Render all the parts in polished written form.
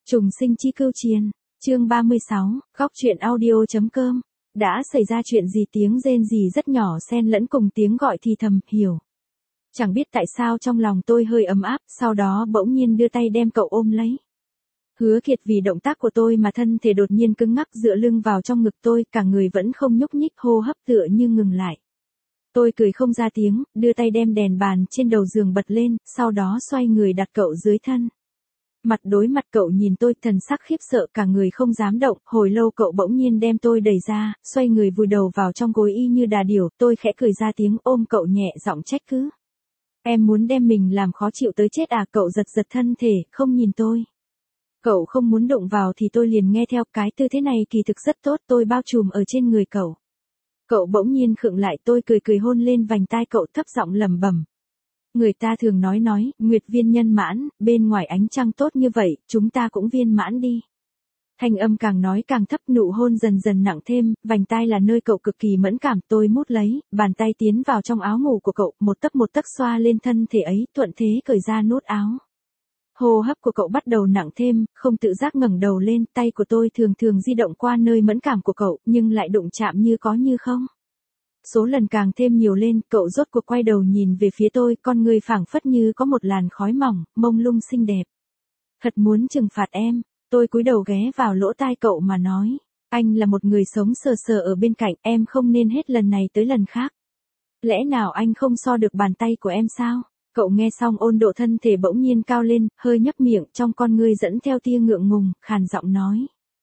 Trùng sinh chi cưu chiên, chương 36, góc truyện audio.com. Đã xảy ra chuyện gì? Tiếng rên rỉ rất nhỏ xen lẫn cùng tiếng gọi thì thầm, hiểu. Chẳng biết tại sao trong lòng tôi hơi ấm áp, sau đó bỗng nhiên đưa tay đem cậu ôm lấy. Hứa Kiệt vì động tác của tôi mà thân thể đột nhiên cứng ngắc dựa lưng vào trong ngực tôi, cả người vẫn không nhúc nhích, hô hấp tựa như ngừng lại. Tôi cười không ra tiếng, đưa tay đem đèn bàn trên đầu giường bật lên, sau đó xoay người đặt cậu dưới thân. Mặt đối mặt cậu nhìn tôi, thần sắc khiếp sợ, cả người không dám động. Hồi lâu cậu bỗng nhiên đem tôi đẩy ra, xoay người vùi đầu vào trong gối y như đà điểu. Tôi khẽ cười ra tiếng, ôm cậu nhẹ giọng trách cứ. Em muốn đem mình làm khó chịu tới chết à? Cậu giật giật thân thể, không nhìn tôi. Cậu không muốn động vào thì tôi liền nghe theo, cái tư thế này kỳ thực rất tốt. Tôi bao trùm ở trên người cậu. Cậu bỗng nhiên khựng lại, tôi cười hôn lên vành tai cậu, thấp giọng lẩm bẩm. Người ta thường nói, nguyệt viên nhân mãn, bên ngoài ánh trăng tốt như vậy, chúng ta cũng viên mãn đi. Thanh âm càng nói càng thấp, nụ hôn dần dần nặng thêm, vành tai là nơi cậu cực kỳ mẫn cảm. Tôi mút lấy, bàn tay tiến vào trong áo ngủ của cậu, một tấc xoa lên thân thể ấy, thuận thế cởi ra nút áo. Hô hấp của cậu bắt đầu nặng thêm, không tự giác ngẩng đầu lên, tay của tôi thường di động qua nơi mẫn cảm của cậu, nhưng lại đụng chạm như có như không. Số lần càng thêm nhiều lên, cậu rốt cuộc quay đầu nhìn về phía tôi, con người phảng phất như có một làn khói mỏng, mông lung xinh đẹp. Thật muốn trừng phạt em. Tôi cúi đầu ghé vào lỗ tai cậu mà nói. Anh là một người sống sờ sờ ở bên cạnh, em không nên hết lần này tới lần khác. Lẽ nào anh không so được bàn tay của em sao? Cậu nghe xong ôn độ thân thể bỗng nhiên cao lên, hơi nhấp miệng, trong con ngươi dẫn theo tia ngượng ngùng, khàn giọng nói.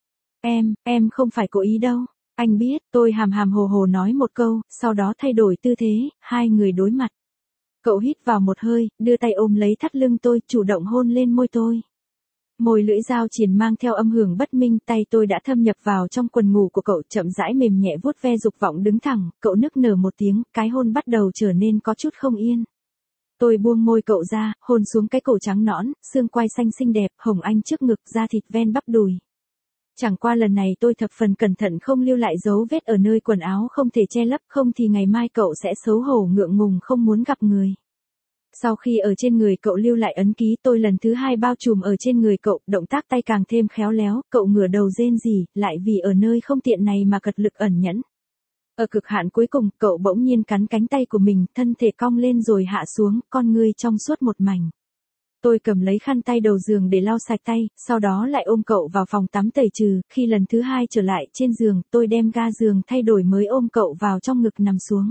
Em không phải cố ý đâu. Anh biết. Tôi hàm hồ nói một câu, sau đó thay đổi tư thế, hai người đối mặt. Cậu hít vào một hơi, đưa tay ôm lấy thắt lưng tôi, chủ động hôn lên môi tôi. Môi lưỡi dao triền mang theo âm hưởng bất minh, tay tôi đã thâm nhập vào trong quần ngủ của cậu, chậm rãi mềm nhẹ vuốt ve dục vọng đứng thẳng, cậu nức nở một tiếng, cái hôn bắt đầu trở nên có chút không yên. Tôi buông môi cậu ra, hôn xuống cái cổ trắng nõn, xương quai xanh xinh đẹp, hồng anh trước ngực, da thịt ven bắp đùi. Chẳng qua lần này tôi thập phần cẩn thận không lưu lại dấu vết ở nơi quần áo không thể che lấp, không thì ngày mai cậu sẽ xấu hổ ngượng ngùng không muốn gặp người. Sau khi ở trên người cậu lưu lại ấn ký, tôi lần thứ hai bao trùm ở trên người cậu, động tác tay càng thêm khéo léo, cậu ngửa đầu rên rỉ, lại vì ở nơi không tiện này mà cật lực ẩn nhẫn. Ở cực hạn cuối cùng, cậu bỗng nhiên cắn cánh tay của mình, thân thể cong lên rồi hạ xuống, con ngươi trong suốt một mảnh. Tôi cầm lấy khăn tay đầu giường để lau sạch tay, sau đó lại ôm cậu vào phòng tắm tẩy trừ. Khi lần thứ hai trở lại trên giường, tôi đem ga giường thay đổi mới ôm cậu vào trong ngực nằm xuống.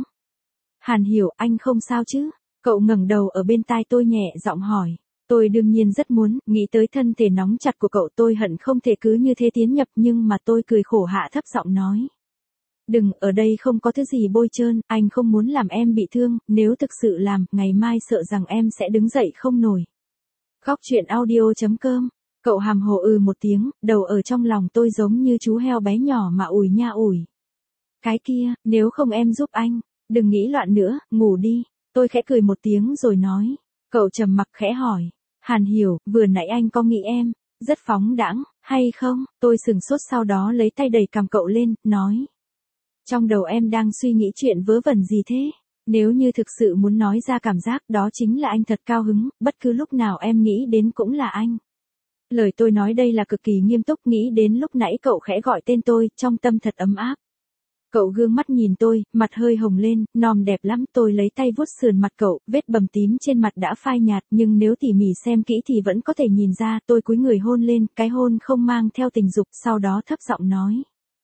Hàn Hiểu, anh không sao chứ? Cậu ngẩng đầu ở bên tai tôi nhẹ giọng hỏi. Tôi đương nhiên rất muốn, nghĩ tới thân thể nóng chặt của cậu tôi hận không thể cứ như thế tiến nhập, nhưng mà tôi cười khổ hạ thấp giọng nói. Đừng, ở đây không có thứ gì bôi trơn, anh không muốn làm em bị thương, nếu thực sự làm, ngày mai sợ rằng em sẽ đứng dậy không nổi. Góc truyện audio.com. Cậu hàm hồ một tiếng, đầu ở trong lòng tôi giống như chú heo bé nhỏ mà ủi nha ủi. Cái kia, nếu không em giúp anh, đừng nghĩ loạn nữa, ngủ đi. Tôi khẽ cười một tiếng rồi nói. Cậu trầm mặc khẽ hỏi. Hàn Hiểu, vừa nãy anh có nghĩ em rất phóng đãng, hay không? Tôi sừng sốt, sau đó lấy tay đẩy cằm cậu lên, nói. Trong đầu em đang suy nghĩ chuyện vớ vẩn gì thế? Nếu như thực sự muốn nói ra cảm giác đó chính là anh thật cao hứng, bất cứ lúc nào em nghĩ đến cũng là anh. Lời tôi nói đây là cực kỳ nghiêm túc, nghĩ đến lúc nãy cậu khẽ gọi tên tôi, trong tâm thật ấm áp. Cậu gương mắt nhìn tôi, mặt hơi hồng lên, nom đẹp lắm. Tôi lấy tay vuốt sườn mặt cậu, vết bầm tím trên mặt đã phai nhạt, nhưng nếu tỉ mỉ xem kỹ thì vẫn có thể nhìn ra. Tôi cúi người hôn lên, cái hôn không mang theo tình dục, sau đó thấp giọng nói.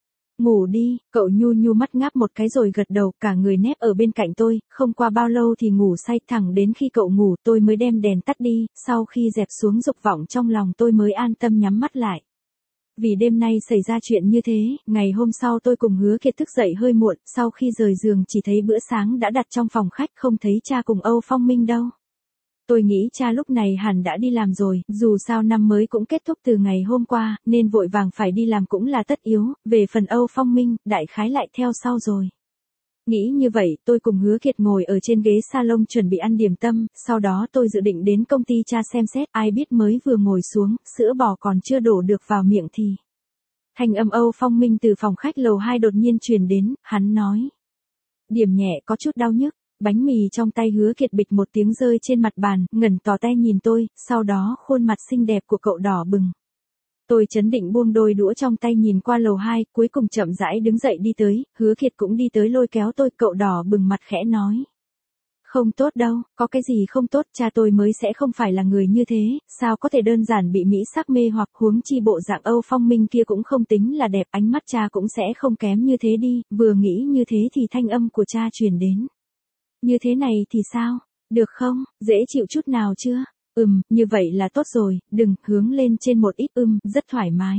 Ngủ đi. Cậu nhu mắt ngáp một cái rồi gật đầu, cả người nép ở bên cạnh tôi, không qua bao lâu thì ngủ say, thẳng đến khi cậu ngủ tôi mới đem đèn tắt đi, sau khi dẹp xuống dục vọng trong lòng tôi mới an tâm nhắm mắt lại. Vì đêm nay xảy ra chuyện như thế, ngày hôm sau tôi cùng Hứa Kiệt thức dậy hơi muộn, sau khi rời giường chỉ thấy bữa sáng đã đặt trong phòng khách, không thấy cha cùng Âu Phong Minh đâu. Tôi nghĩ cha lúc này hẳn đã đi làm rồi, dù sao năm mới cũng kết thúc từ ngày hôm qua, nên vội vàng phải đi làm cũng là tất yếu, về phần Âu Phong Minh, đại khái lại theo sau rồi. Nghĩ như vậy, tôi cùng Hứa Kiệt ngồi ở trên ghế salon chuẩn bị ăn điểm tâm, sau đó tôi dự định đến công ty cha xem xét, ai biết mới vừa ngồi xuống, sữa bò còn chưa đổ được vào miệng thì. Thanh âm Âu Phong Minh từ phòng khách lầu 2 đột nhiên truyền đến, hắn nói. Điểm nhẹ có chút đau nhức. Bánh mì trong tay Hứa Kiệt bịch một tiếng rơi trên mặt bàn, ngẩng tò te nhìn tôi, sau đó khuôn mặt xinh đẹp của cậu đỏ bừng. Tôi trấn định buông đôi đũa trong tay nhìn qua lầu 2, cuối cùng chậm rãi đứng dậy đi tới, Hứa Kiệt cũng đi tới lôi kéo tôi, cậu đỏ bừng mặt khẽ nói. Không tốt đâu, có cái gì không tốt, cha tôi mới sẽ không phải là người như thế, sao có thể đơn giản bị mỹ sắc mê hoặc, huống chi bộ dạng Âu Phong Minh kia cũng không tính là đẹp, ánh mắt cha cũng sẽ không kém như thế đi, vừa nghĩ như thế thì thanh âm của cha truyền đến. Như thế này thì sao, được không, dễ chịu chút nào chưa? Như vậy là tốt rồi, đừng, hướng lên trên một ít, rất thoải mái.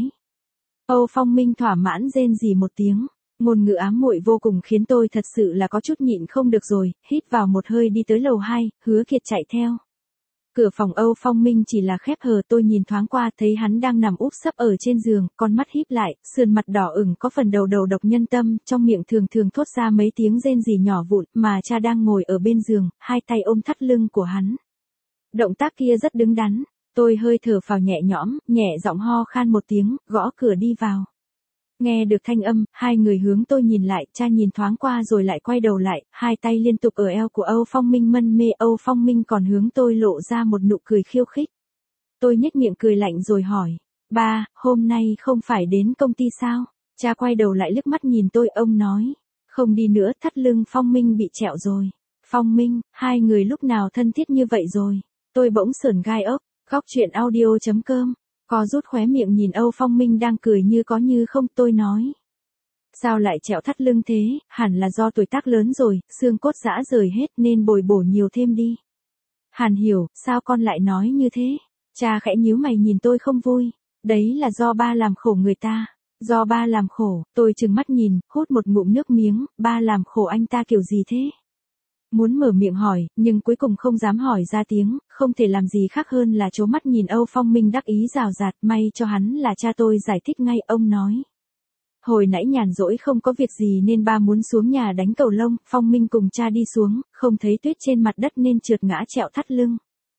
Âu Phong Minh thỏa mãn rên rỉ một tiếng. Ngôn ngữ ám muội vô cùng khiến tôi thật sự là có chút nhịn không được rồi, hít vào một hơi đi tới lầu 2, Hứa Kiệt chạy theo. Cửa phòng Âu Phong Minh chỉ là khép hờ, tôi nhìn thoáng qua thấy hắn đang nằm úp sấp ở trên giường, con mắt híp lại, sườn mặt đỏ ửng có phần đầu đầu độc nhân tâm, trong miệng thường thường thốt ra mấy tiếng rên rỉ nhỏ vụn, mà cha đang ngồi ở bên giường, hai tay ôm thắt lưng của hắn. Động tác kia rất đứng đắn, tôi hơi thở phào nhẹ nhõm, nhẹ giọng ho khan một tiếng, gõ cửa đi vào. Nghe được thanh âm, hai người hướng tôi nhìn lại, cha nhìn thoáng qua rồi lại quay đầu lại, hai tay liên tục ở eo của Âu Phong Minh mân mê, Âu Phong Minh còn hướng tôi lộ ra một nụ cười khiêu khích. Tôi nhếch miệng cười lạnh rồi hỏi, ba, hôm nay không phải đến công ty sao? Cha quay đầu lại liếc mắt nhìn tôi, ông nói, không đi nữa, thắt lưng Phong Minh bị trẹo rồi. Phong Minh, hai người lúc nào thân thiết như vậy rồi? Tôi bỗng sởn gai ốc, góc chuyện audio.com. Co rút khóe miệng nhìn Âu Phong Minh đang cười như có như không, tôi nói. Sao lại trẹo thắt lưng thế, hẳn là do tuổi tác lớn rồi, xương cốt rã rời hết nên bồi bổ nhiều thêm đi. Hàn hiểu, sao con lại nói như thế? Cha khẽ nhíu mày nhìn tôi không vui. Đấy là do ba làm khổ người ta. Do ba làm khổ, tôi trừng mắt nhìn, hút một ngụm nước miếng, ba làm khổ anh ta kiểu gì thế? Muốn mở miệng hỏi, nhưng cuối cùng không dám hỏi ra tiếng, không thể làm gì khác hơn là trố mắt nhìn Âu Phong Minh đắc ý rào rạt, may cho hắn là cha tôi giải thích ngay, ông nói. Hồi nãy nhàn rỗi không có việc gì nên ba muốn xuống nhà đánh cầu lông, Phong Minh cùng cha đi xuống, không thấy tuyết trên mặt đất nên trượt ngã trẹo thắt lưng.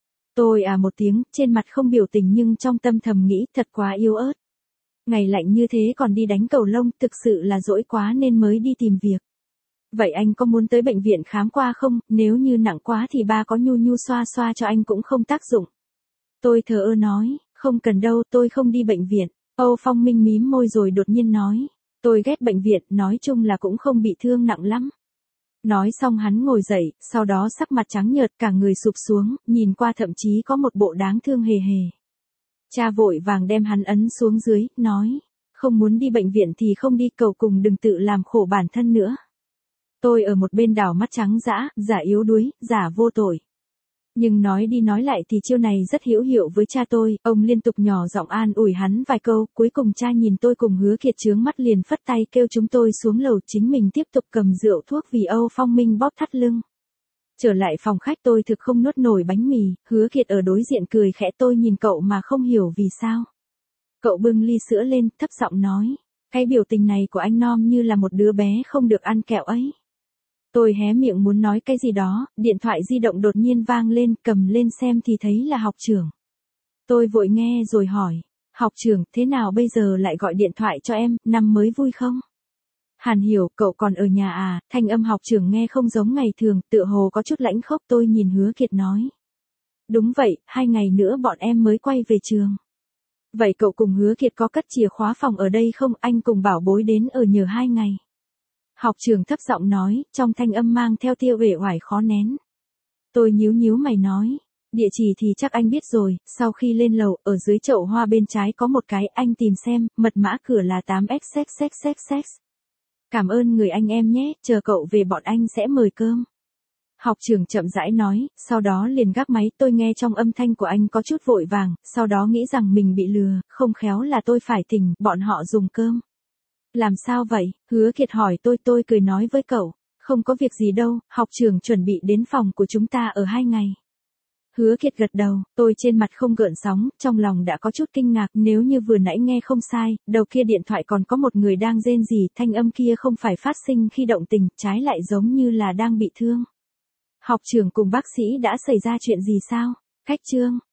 Tôi một tiếng, trên mặt không biểu tình nhưng trong tâm thầm nghĩ thật quá yếu ớt. Ngày lạnh như thế còn đi đánh cầu lông, thực sự là dỗi quá nên mới đi tìm việc. Vậy anh có muốn tới bệnh viện khám qua không, nếu như nặng quá thì ba có nhu nhu xoa xoa cho anh cũng không tác dụng. Tôi thờ ơ nói, không cần đâu, tôi không đi bệnh viện. Âu Phong Minh mím môi rồi đột nhiên nói, tôi ghét bệnh viện, nói chung là cũng không bị thương nặng lắm. Nói xong hắn ngồi dậy, sau đó sắc mặt trắng nhợt cả người sụp xuống, nhìn qua thậm chí có một bộ đáng thương hề hề. Cha vội vàng đem hắn ấn xuống dưới, nói, không muốn đi bệnh viện thì không đi, cầu cùng đừng tự làm khổ bản thân nữa. Tôi ở một bên đảo mắt trắng dã, giả yếu đuối, giả vô tội. Nhưng nói đi nói lại thì chiêu này rất hữu hiệu với cha tôi, ông liên tục nhỏ giọng an ủi hắn vài câu, cuối cùng cha nhìn tôi cùng Hứa Kiệt trướng mắt liền phất tay kêu chúng tôi xuống lầu, chính mình tiếp tục cầm rượu thuốc vì Âu Phong Minh bóp thắt lưng. Trở lại phòng khách tôi thực không nuốt nổi bánh mì, Hứa Kiệt ở đối diện cười khẽ, tôi nhìn cậu mà không hiểu vì sao. Cậu bưng ly sữa lên, thấp giọng nói, cái biểu tình này của anh Nom như là một đứa bé không được ăn kẹo ấy. Tôi hé miệng muốn nói cái gì đó, điện thoại di động đột nhiên vang lên, cầm lên xem thì thấy là học trưởng. Tôi vội nghe rồi hỏi, học trưởng, thế nào bây giờ lại gọi điện thoại cho em, năm mới vui không? Hàn hiểu, cậu còn ở nhà à, thanh âm học trưởng nghe không giống ngày thường, tựa hồ có chút lãnh khốc, tôi nhìn Hứa Kiệt nói. Đúng vậy, 2 ngày nữa bọn em mới quay về trường. Vậy cậu cùng Hứa Kiệt có cất chìa khóa phòng ở đây không, anh cùng bảo bối đến ở nhờ 2 ngày. Học trưởng thấp giọng nói, trong thanh âm mang theo tia uể oải khó nén. Tôi nhíu nhíu mày nói, địa chỉ thì chắc anh biết rồi, sau khi lên lầu, ở dưới chậu hoa bên trái có một cái, anh tìm xem, mật mã cửa là 8xxxxx. Cảm ơn người anh em nhé, chờ cậu về bọn anh sẽ mời cơm. Học trưởng chậm rãi nói, sau đó liền gác máy, tôi nghe trong âm thanh của anh có chút vội vàng, sau đó nghĩ rằng mình bị lừa, không khéo là tôi phải tỉnh, bọn họ dùng cơm. Làm sao vậy? Hứa Kiệt hỏi tôi cười nói với cậu, không có việc gì đâu, học trưởng chuẩn bị đến phòng của chúng ta ở 2 ngày. Hứa Kiệt gật đầu, tôi trên mặt không gợn sóng, trong lòng đã có chút kinh ngạc, nếu như vừa nãy nghe không sai, đầu kia điện thoại còn có một người đang rên rỉ, thanh âm kia không phải phát sinh khi động tình, trái lại giống như là đang bị thương. Học trưởng cùng bác sĩ đã xảy ra chuyện gì sao? Khách trương,